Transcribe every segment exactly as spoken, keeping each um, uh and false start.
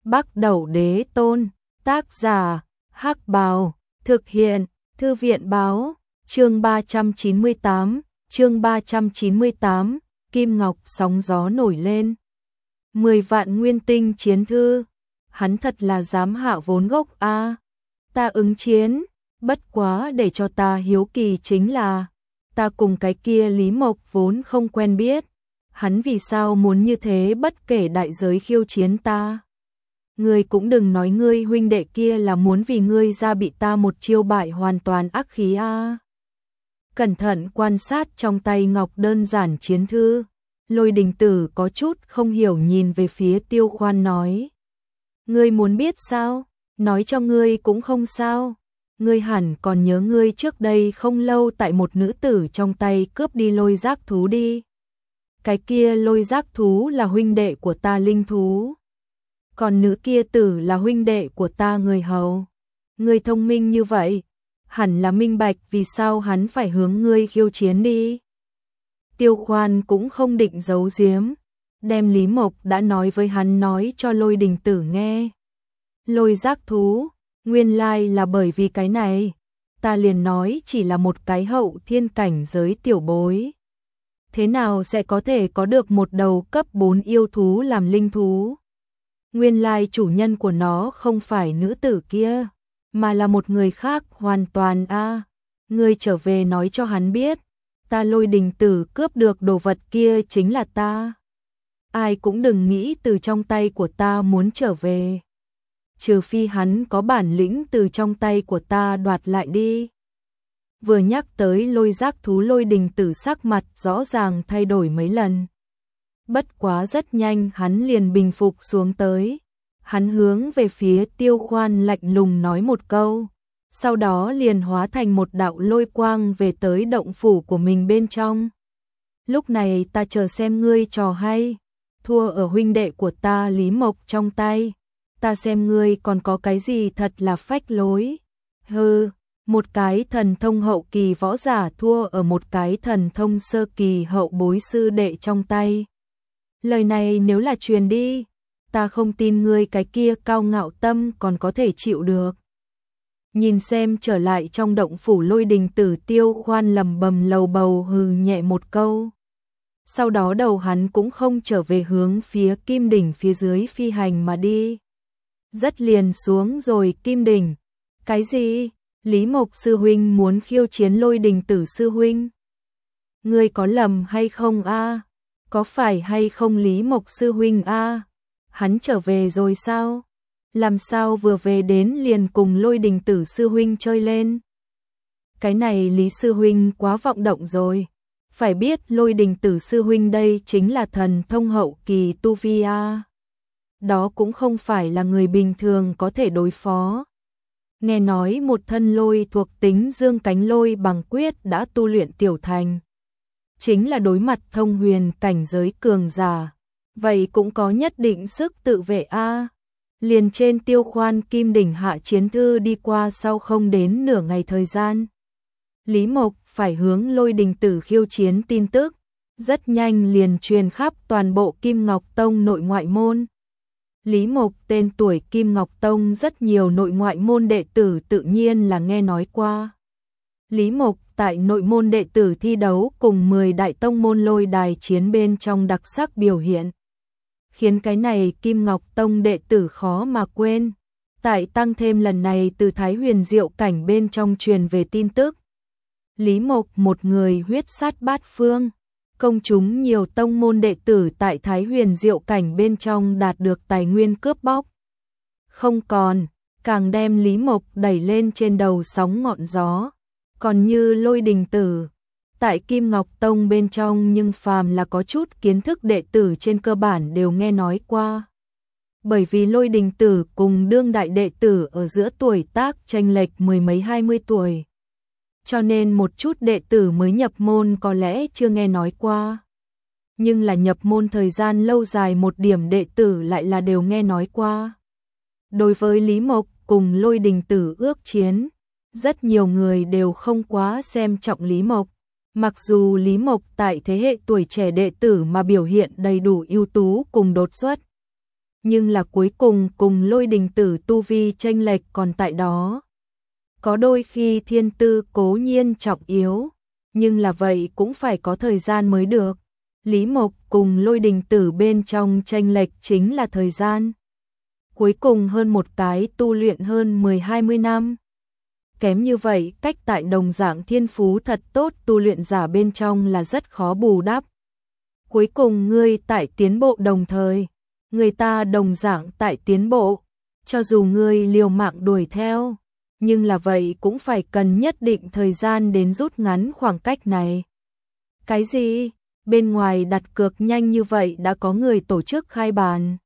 Bắc Đẩu Đế Tôn, tác giả, Hắc Bào, thực hiện, Thư viện Báo, chương ba trăm chín mươi tám, chương ba trăm chín mươi tám, Kim Ngọc sóng gió nổi lên. Mười vạn nguyên tinh chiến thư, hắn thật là dám hạ vốn gốc a. À. Ta ứng chiến, bất quá để cho ta hiếu kỳ chính là, ta cùng cái kia Lý Mộc vốn không quen biết, hắn vì sao muốn như thế bất kể đại giới khiêu chiến ta. Ngươi cũng đừng nói ngươi huynh đệ kia là muốn vì ngươi ra bị ta một chiêu bại hoàn toàn ác khí a. À. Cẩn thận quan sát trong tay ngọc đơn giản chiến thư, Lôi Đình Tử có chút không hiểu nhìn về phía Tiêu Khoan nói. Ngươi muốn biết sao? Nói cho ngươi cũng không sao. Ngươi hẳn còn nhớ ngươi trước đây không lâu tại một nữ tử trong tay cướp đi lôi giác thú đi. Cái kia lôi giác thú là huynh đệ của ta linh thú. Còn nữ kia tử là huynh đệ của ta người hầu. Ngươi thông minh như vậy, hẳn là minh bạch vì sao hắn phải hướng ngươi khiêu chiến đi. Tiêu Khoan cũng không định giấu giếm, đem Lý Mộc đã nói với hắn nói cho Lôi Đình Tử nghe. Lôi giác thú, nguyên lai là bởi vì cái này, ta liền nói chỉ là một cái hậu thiên cảnh giới tiểu bối. Thế nào sẽ có thể có được một đầu cấp bốn yêu thú làm linh thú? Nguyên lai chủ nhân của nó không phải nữ tử kia, mà là một người khác hoàn toàn a. À. Ngươi trở về nói cho hắn biết, ta Lôi Đình Tử cướp được đồ vật kia chính là ta. Ai cũng đừng nghĩ từ trong tay của ta muốn trở về. Trừ phi hắn có bản lĩnh từ trong tay của ta đoạt lại đi. Vừa nhắc tới lôi giác thú, Lôi Đình Tử sắc mặt rõ ràng thay đổi mấy lần. Bất quá rất nhanh hắn liền bình phục xuống tới. Hắn hướng về phía Tiêu Khoan lạnh lùng nói một câu, sau đó liền hóa thành một đạo lôi quang về tới động phủ của mình bên trong. Lúc này ta chờ xem ngươi trò hay, thua ở huynh đệ của ta Lý Mộc trong tay, ta xem ngươi còn có cái gì thật là phách lối. Hừ, một cái thần thông hậu kỳ võ giả thua ở một cái thần thông sơ kỳ hậu bối sư đệ trong tay. Lời này nếu là truyền đi, ta không tin ngươi cái kia cao ngạo tâm còn có thể chịu được. Nhìn xem trở lại trong động phủ Lôi Đình Tử, Tiêu Khoan lầm bầm lầu bầu hừ nhẹ một câu. Sau đó đầu hắn cũng không trở về hướng phía Kim Đỉnh phía dưới phi hành mà đi. Rất liền xuống rồi Kim Đỉnh. Cái gì? Lý Mộc sư huynh muốn khiêu chiến Lôi Đình Tử sư huynh? Ngươi có lầm hay không a? À? Có phải hay không Lý Mộc sư huynh a? À? Hắn trở về rồi sao? Làm sao vừa về đến liền cùng Lôi Đình Tử sư huynh chơi lên? Cái này Lý sư huynh quá vọng động rồi. Phải biết Lôi Đình Tử sư huynh đây chính là thần thông hậu kỳ tu vi a. Đó cũng không phải là người bình thường có thể đối phó. Nghe nói một thân lôi thuộc tính dương cánh lôi bằng quyết đã tu luyện tiểu thành. Chính là đối mặt thông huyền cảnh giới cường giả. Vậy cũng có nhất định sức tự vệ a. Liền trên Tiêu Khoan Kim Đỉnh hạ chiến thư đi qua sau không đến nửa ngày thời gian. Lý Mộc phải hướng Lôi Đình Tử khiêu chiến tin tức, rất nhanh liền truyền khắp toàn bộ Kim Ngọc Tông nội ngoại môn. Lý Mộc tên tuổi Kim Ngọc Tông rất nhiều nội ngoại môn đệ tử tự nhiên là nghe nói qua. Lý Mộc tại nội môn đệ tử thi đấu cùng mười đại tông môn lôi đài chiến bên trong đặc sắc biểu hiện, khiến cái này Kim Ngọc Tông đệ tử khó mà quên. Tại tăng thêm lần này từ Thái Huyền Diệu cảnh bên trong truyền về tin tức, Lý Mộc một người huyết sát bát phương, công chúng nhiều tông môn đệ tử tại Thái Huyền Diệu cảnh bên trong đạt được tài nguyên cướp bóc. Không còn, càng đem Lý Mộc đẩy lên trên đầu sóng ngọn gió. Còn như Lôi Đình Tử, tại Kim Ngọc Tông bên trong nhưng phàm là có chút kiến thức đệ tử trên cơ bản đều nghe nói qua. Bởi vì Lôi Đình Tử cùng đương đại đệ tử ở giữa tuổi tác chênh lệch mười mấy hai mươi tuổi. Cho nên một chút đệ tử mới nhập môn có lẽ chưa nghe nói qua. Nhưng là nhập môn thời gian lâu dài một điểm đệ tử lại là đều nghe nói qua. Đối với Lý Mộc cùng Lôi Đình Tử ước chiến, rất nhiều người đều không quá xem trọng Lý Mộc. Mặc dù Lý Mộc tại thế hệ tuổi trẻ đệ tử mà biểu hiện đầy đủ ưu tú cùng đột xuất, nhưng là cuối cùng cùng Lôi Đình Tử tu vi chênh lệch còn tại đó. Có đôi khi thiên tư cố nhiên trọng yếu, nhưng là vậy cũng phải có thời gian mới được. Lý Mộc cùng Lôi Đình Tử bên trong chênh lệch chính là thời gian. Cuối cùng hơn một cái tu luyện hơn mười hai mươi năm. Kém như vậy, cách tại đồng dạng thiên phú thật tốt tu luyện giả bên trong là rất khó bù đắp. Cuối cùng ngươi tại tiến bộ đồng thời, người ta đồng dạng tại tiến bộ, cho dù ngươi liều mạng đuổi theo, nhưng là vậy cũng phải cần nhất định thời gian đến rút ngắn khoảng cách này. Cái gì? Bên ngoài đặt cược nhanh như vậy đã có người tổ chức khai bàn.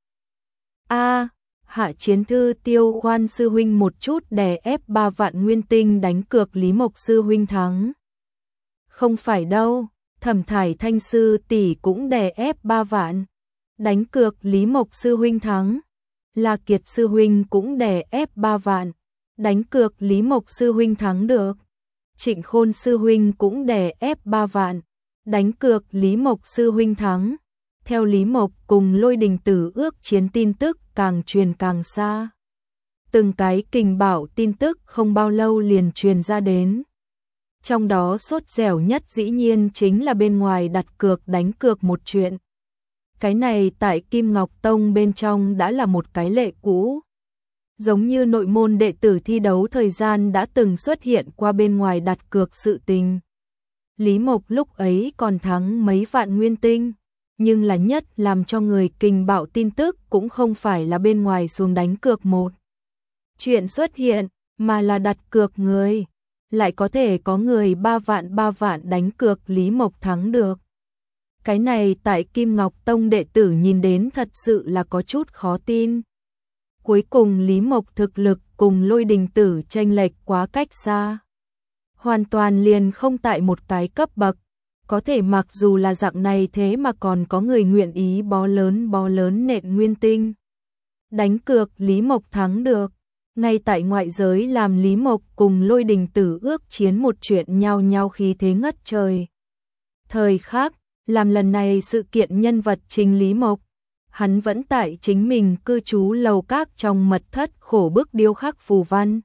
A, Hạ Chiến Thư Tiêu Khoan sư huynh một chút đè ép ba vạn nguyên tinh đánh cược Lý Mộc sư huynh thắng. Không phải đâu, Thẩm Thải Thanh sư tỷ cũng đè ép ba vạn, đánh cược Lý Mộc sư huynh thắng. La Kiệt sư huynh cũng đè ép ba vạn, đánh cược Lý Mộc sư huynh thắng được. Trịnh Khôn sư huynh cũng đè ép ba vạn, đánh cược Lý Mộc sư huynh thắng. Theo Lý Mộc cùng Lôi Đình Tử ước chiến tin tức càng truyền càng xa. Từng cái kình bảo tin tức không bao lâu liền truyền ra đến. Trong đó sốt dẻo nhất dĩ nhiên chính là bên ngoài đặt cược đánh cược một chuyện. Cái này tại Kim Ngọc Tông bên trong đã là một cái lệ cũ. Giống như nội môn đệ tử thi đấu thời gian đã từng xuất hiện qua bên ngoài đặt cược sự tình. Lý Mộc lúc ấy còn thắng mấy vạn nguyên tinh, nhưng là nhất làm cho người kinh bạo tin tức cũng không phải là bên ngoài xuống đánh cược một chuyện xuất hiện, mà là đặt cược người. Lại có thể có người ba vạn ba vạn đánh cược Lý Mộc thắng được. Cái này tại Kim Ngọc Tông đệ tử nhìn đến thật sự là có chút khó tin. Cuối cùng Lý Mộc thực lực cùng Lôi Đình Tử chênh lệch quá cách xa. Hoàn toàn liền không tại một cái cấp bậc. Có thể mặc dù là dạng này thế mà còn có người nguyện ý bó lớn bó lớn nện nguyên tinh. Đánh cược Lý Mộc thắng được. Ngay tại ngoại giới làm Lý Mộc cùng Lôi Đình Tử ước chiến một chuyện nhau nhau khí thế ngất trời. Thời khác, làm lần này sự kiện nhân vật chính Lý Mộc, hắn vẫn tại chính mình cư trú lầu các trong mật thất khổ bức điêu khắc phù văn.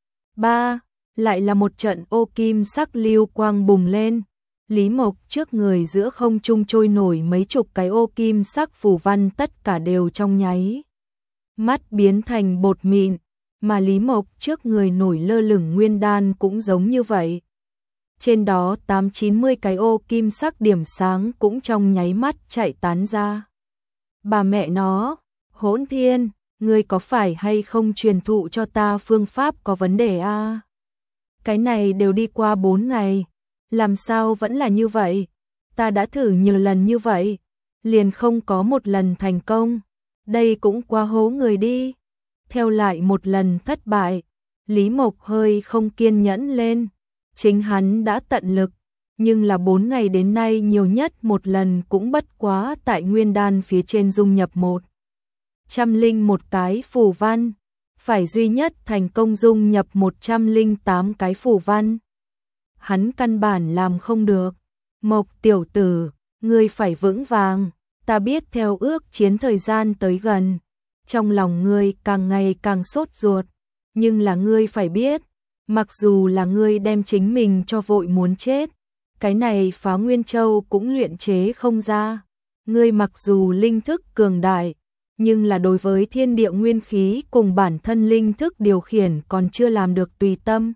ba. Lại là một trận ô kim sắc lưu quang bùng lên. Lý Mộc trước người giữa không trung trôi nổi mấy chục cái ô kim sắc phù văn tất cả đều trong nháy mắt biến thành bột mịn, mà Lý Mộc trước người nổi lơ lửng nguyên đan cũng giống như vậy. Trên đó tám chín mươi cái ô kim sắc điểm sáng cũng trong nháy mắt chạy tán ra. Bà mẹ nó, Hỗn Thiên, ngươi có phải hay không truyền thụ cho ta phương pháp có vấn đề a? À? Cái này đều đi qua bốn ngày, làm sao vẫn là như vậy? Ta đã thử nhiều lần như vậy, liền không có một lần thành công. Đây cũng quá hố người đi. Theo lại một lần thất bại, Lý Mộc hơi không kiên nhẫn lên. Chính hắn đã tận lực, nhưng là bốn ngày đến nay nhiều nhất một lần cũng bất quá tại nguyên đan phía trên dung nhập một trăm linh một cái phù văn, phải duy nhất thành công dung nhập một trăm linh tám cái phù văn. Hắn căn bản làm không được. Mộc tiểu tử, ngươi phải vững vàng, ta biết theo ước chiến thời gian tới gần, trong lòng ngươi càng ngày càng sốt ruột, nhưng là ngươi phải biết, mặc dù là ngươi đem chính mình cho vội muốn chết, cái này Phá Nguyên Châu cũng luyện chế không ra. Ngươi mặc dù linh thức cường đại, nhưng là đối với thiên địa nguyên khí cùng bản thân linh thức điều khiển còn chưa làm được tùy tâm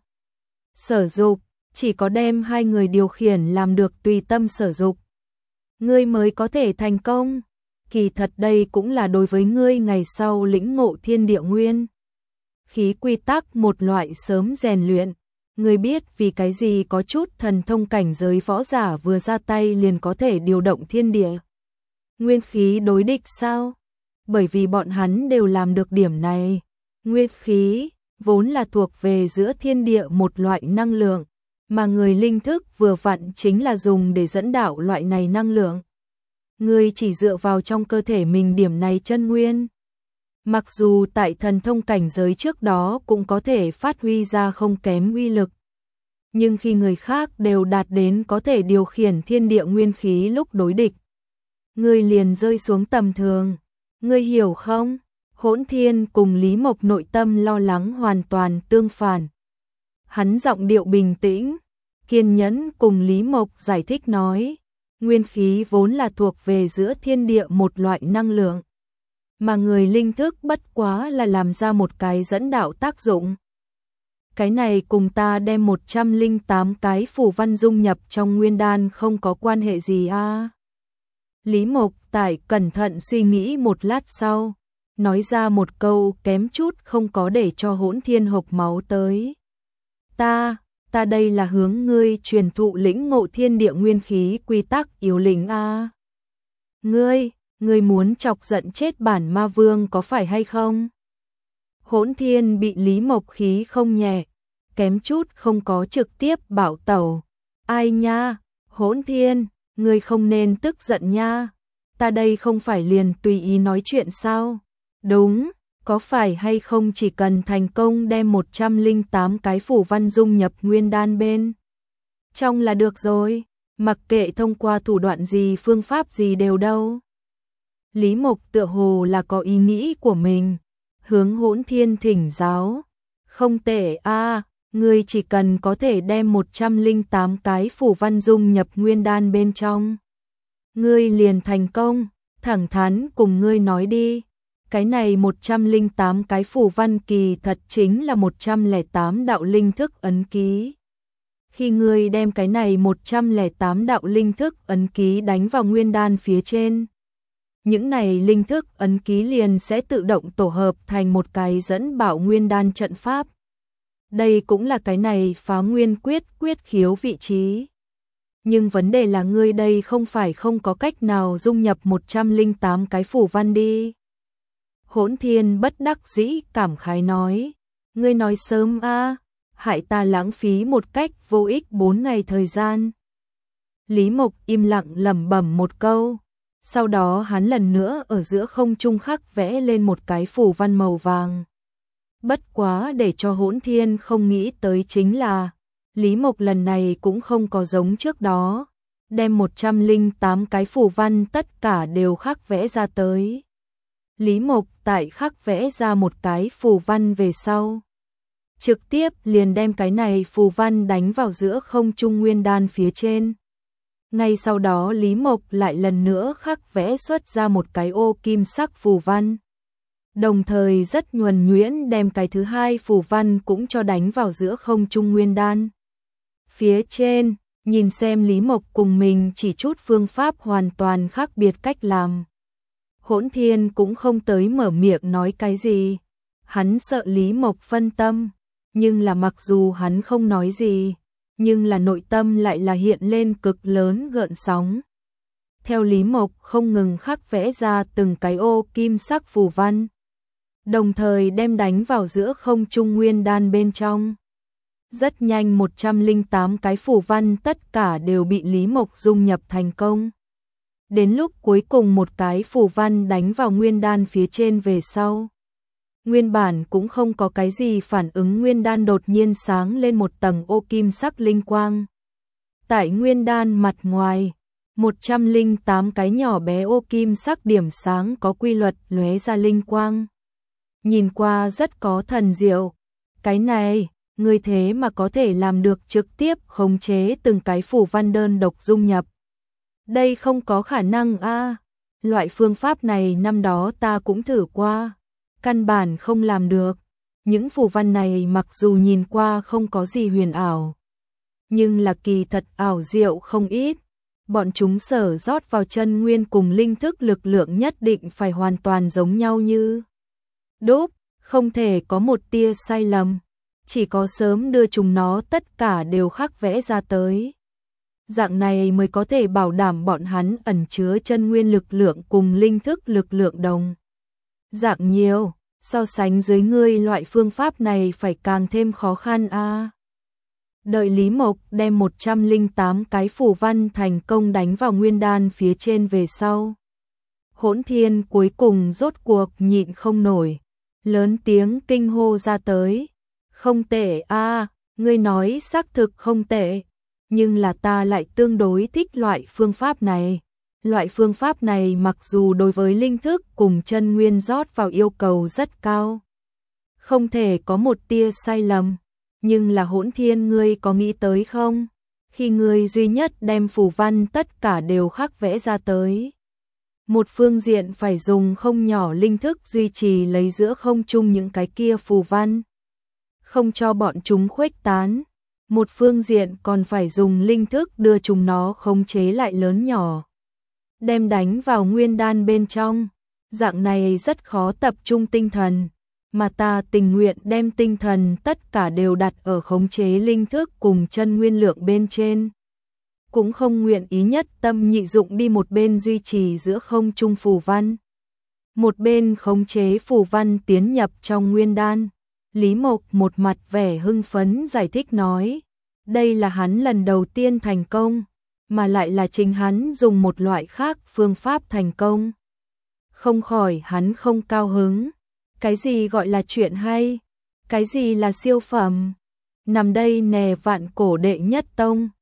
sử dụng, chỉ có đem hai người điều khiển làm được tùy tâm sử dụng, ngươi mới có thể thành công. Kỳ thật đây cũng là đối với ngươi ngày sau lĩnh ngộ thiên địa nguyên khí quy tắc một loại sớm rèn luyện. Ngươi biết vì cái gì có chút thần thông cảnh giới võ giả vừa ra tay liền có thể điều động thiên địa nguyên khí đối địch sao? Bởi vì bọn hắn đều làm được điểm này. Nguyên khí vốn là thuộc về giữa thiên địa một loại năng lượng, mà người linh thức vừa vặn chính là dùng để dẫn đạo loại này năng lượng. Ngươi chỉ dựa vào trong cơ thể mình điểm này chân nguyên, mặc dù tại thần thông cảnh giới trước đó cũng có thể phát huy ra không kém uy lực, nhưng khi người khác đều đạt đến có thể điều khiển thiên địa nguyên khí lúc đối địch, ngươi liền rơi xuống tầm thường. Ngươi hiểu không? Hỗn Thiên cùng Lý Mộc nội tâm lo lắng hoàn toàn tương phản. Hắn giọng điệu bình tĩnh, kiên nhẫn cùng Lý Mộc giải thích nói, nguyên khí vốn là thuộc về giữa thiên địa một loại năng lượng, mà người linh thức bất quá là làm ra một cái dẫn đạo tác dụng. Cái này cùng ta đem một trăm lẻ tám cái phù văn dung nhập trong nguyên đan không có quan hệ gì a. À? Lý Mộc Tại cẩn thận suy nghĩ một lát sau, nói ra một câu kém chút không có để cho Hỗn Thiên hộc máu tới. Ta, ta đây là hướng ngươi truyền thụ lĩnh ngộ thiên địa nguyên khí quy tắc yếu lĩnh a. À? Ngươi, ngươi muốn chọc giận chết bản ma vương có phải hay không? Hỗn Thiên bị Lý Mộc khí không nhẹ, kém chút không có trực tiếp bảo tẩu. Ai nha, Hỗn Thiên, ngươi không nên tức giận nha. Ta đây không phải liền tùy ý nói chuyện sao? Đúng, có phải hay không chỉ cần thành công đem một trăm lẻ tám cái phù văn dung nhập nguyên đan bên trong là được rồi, mặc kệ thông qua thủ đoạn gì phương pháp gì đều đâu. Lý Mộc tựa hồ là có ý nghĩ của mình, hướng Hỗn Thiên thỉnh giáo. Không tệ a, à, ngươi chỉ cần có thể đem một trăm lẻ tám cái phù văn dung nhập nguyên đan bên trong, ngươi liền thành công. Thẳng thắn cùng ngươi nói đi, cái này một trăm lẻ tám cái phù văn kỳ thật chính là một trăm lẻ tám đạo linh thức ấn ký. Khi ngươi đem cái này một trăm lẻ tám đạo linh thức ấn ký đánh vào nguyên đan phía trên, những này linh thức ấn ký liền sẽ tự động tổ hợp thành một cái dẫn bảo nguyên đan trận pháp. Đây cũng là cái này phá nguyên quyết quyết khiếu vị trí. Nhưng vấn đề là ngươi đây không phải không có cách nào dung nhập một trăm lẻ tám cái phù văn đi. Hỗn Thiên bất đắc dĩ cảm khái nói, ngươi nói sớm a, à, hại ta lãng phí một cách vô ích bốn ngày thời gian. Lý Mộc im lặng lẩm bẩm một câu, sau đó hắn lần nữa ở giữa không trung khắc vẽ lên một cái phù văn màu vàng. Bất quá để cho Hỗn Thiên không nghĩ tới chính là, Lý Mộc lần này cũng không có giống trước đó, đem một trăm lẻ tám cái phù văn tất cả đều khắc vẽ ra tới. Lý Mộc tại khắc vẽ ra một cái phù văn về sau, trực tiếp liền đem cái này phù văn đánh vào giữa không trung nguyên đan phía trên. Ngay sau đó Lý Mộc lại lần nữa khắc vẽ xuất ra một cái ô kim sắc phù văn. Đồng thời rất nhuần nhuyễn đem cái thứ hai phù văn cũng cho đánh vào giữa không trung nguyên đan phía trên, nhìn xem Lý Mộc cùng mình chỉ chút phương pháp hoàn toàn khác biệt cách làm. Hỗn Thiên cũng không tới mở miệng nói cái gì, hắn sợ Lý Mộc phân tâm, nhưng là mặc dù hắn không nói gì, nhưng là nội tâm lại là hiện lên cực lớn gợn sóng. Theo Lý Mộc không ngừng khắc vẽ ra từng cái ô kim sắc phù văn, đồng thời đem đánh vào giữa không trung nguyên đan bên trong. Rất nhanh một trăm lẻ tám cái phù văn tất cả đều bị Lý Mộc dung nhập thành công. Đến lúc cuối cùng một cái phù văn đánh vào nguyên đan phía trên về sau, nguyên bản cũng không có cái gì phản ứng, nguyên đan đột nhiên sáng lên một tầng ô kim sắc linh quang. Tại nguyên đan mặt ngoài, một trăm lẻ tám cái nhỏ bé ô kim sắc điểm sáng có quy luật lóe ra linh quang. Nhìn qua rất có thần diệu. Cái này, ngươi thế mà có thể làm được trực tiếp khống chế từng cái phù văn đơn độc dung nhập. Đây không có khả năng a. À. Loại phương pháp này năm đó ta cũng thử qua, căn bản không làm được. Những phù văn này mặc dù nhìn qua không có gì huyền ảo, nhưng là kỳ thật ảo diệu không ít. Bọn chúng sở rót vào chân nguyên cùng linh thức lực lượng nhất định phải hoàn toàn giống nhau như đúc, không thể có một tia sai lầm. Chỉ có sớm đưa chúng nó tất cả đều khắc vẽ ra tới. Dạng này mới có thể bảo đảm bọn hắn ẩn chứa chân nguyên lực lượng cùng linh thức lực lượng đồng dạng nhiều. So sánh dưới ngươi loại phương pháp này phải càng thêm khó khăn a. À. Đợi Lý Mộc đem một trăm lẻ tám cái phù văn thành công đánh vào nguyên đan phía trên về sau, Hỗn Thiên cuối cùng rốt cuộc nhịn không nổi, lớn tiếng kinh hô ra tới. Không tệ a, à, ngươi nói xác thực không tệ, nhưng là ta lại tương đối thích loại phương pháp này. Loại phương pháp này mặc dù đối với linh thức cùng chân nguyên rót vào yêu cầu rất cao, không thể có một tia sai lầm, nhưng là Hỗn Thiên, ngươi có nghĩ tới không? Khi ngươi duy nhất đem phù văn tất cả đều khắc vẽ ra tới. Một phương diện phải dùng không nhỏ linh thức duy trì lấy giữa không trung những cái kia phù văn, không cho bọn chúng khuếch tán. Một phương diện còn phải dùng linh thức đưa chúng nó khống chế lại lớn nhỏ, đem đánh vào nguyên đan bên trong. Dạng này rất khó tập trung tinh thần, mà ta tình nguyện đem tinh thần tất cả đều đặt ở khống chế linh thức cùng chân nguyên lượng bên trên. Cũng không nguyện ý nhất tâm nhị dụng đi một bên duy trì giữa không trung phù văn, một bên khống chế phù văn tiến nhập trong nguyên đan. Lý Mộc một mặt vẻ hưng phấn giải thích nói, đây là hắn lần đầu tiên thành công, mà lại là chính hắn dùng một loại khác phương pháp thành công. Không khỏi hắn không cao hứng. Cái gì gọi là chuyện hay? Cái gì là siêu phẩm? Nằm đây nè vạn cổ đệ nhất tông.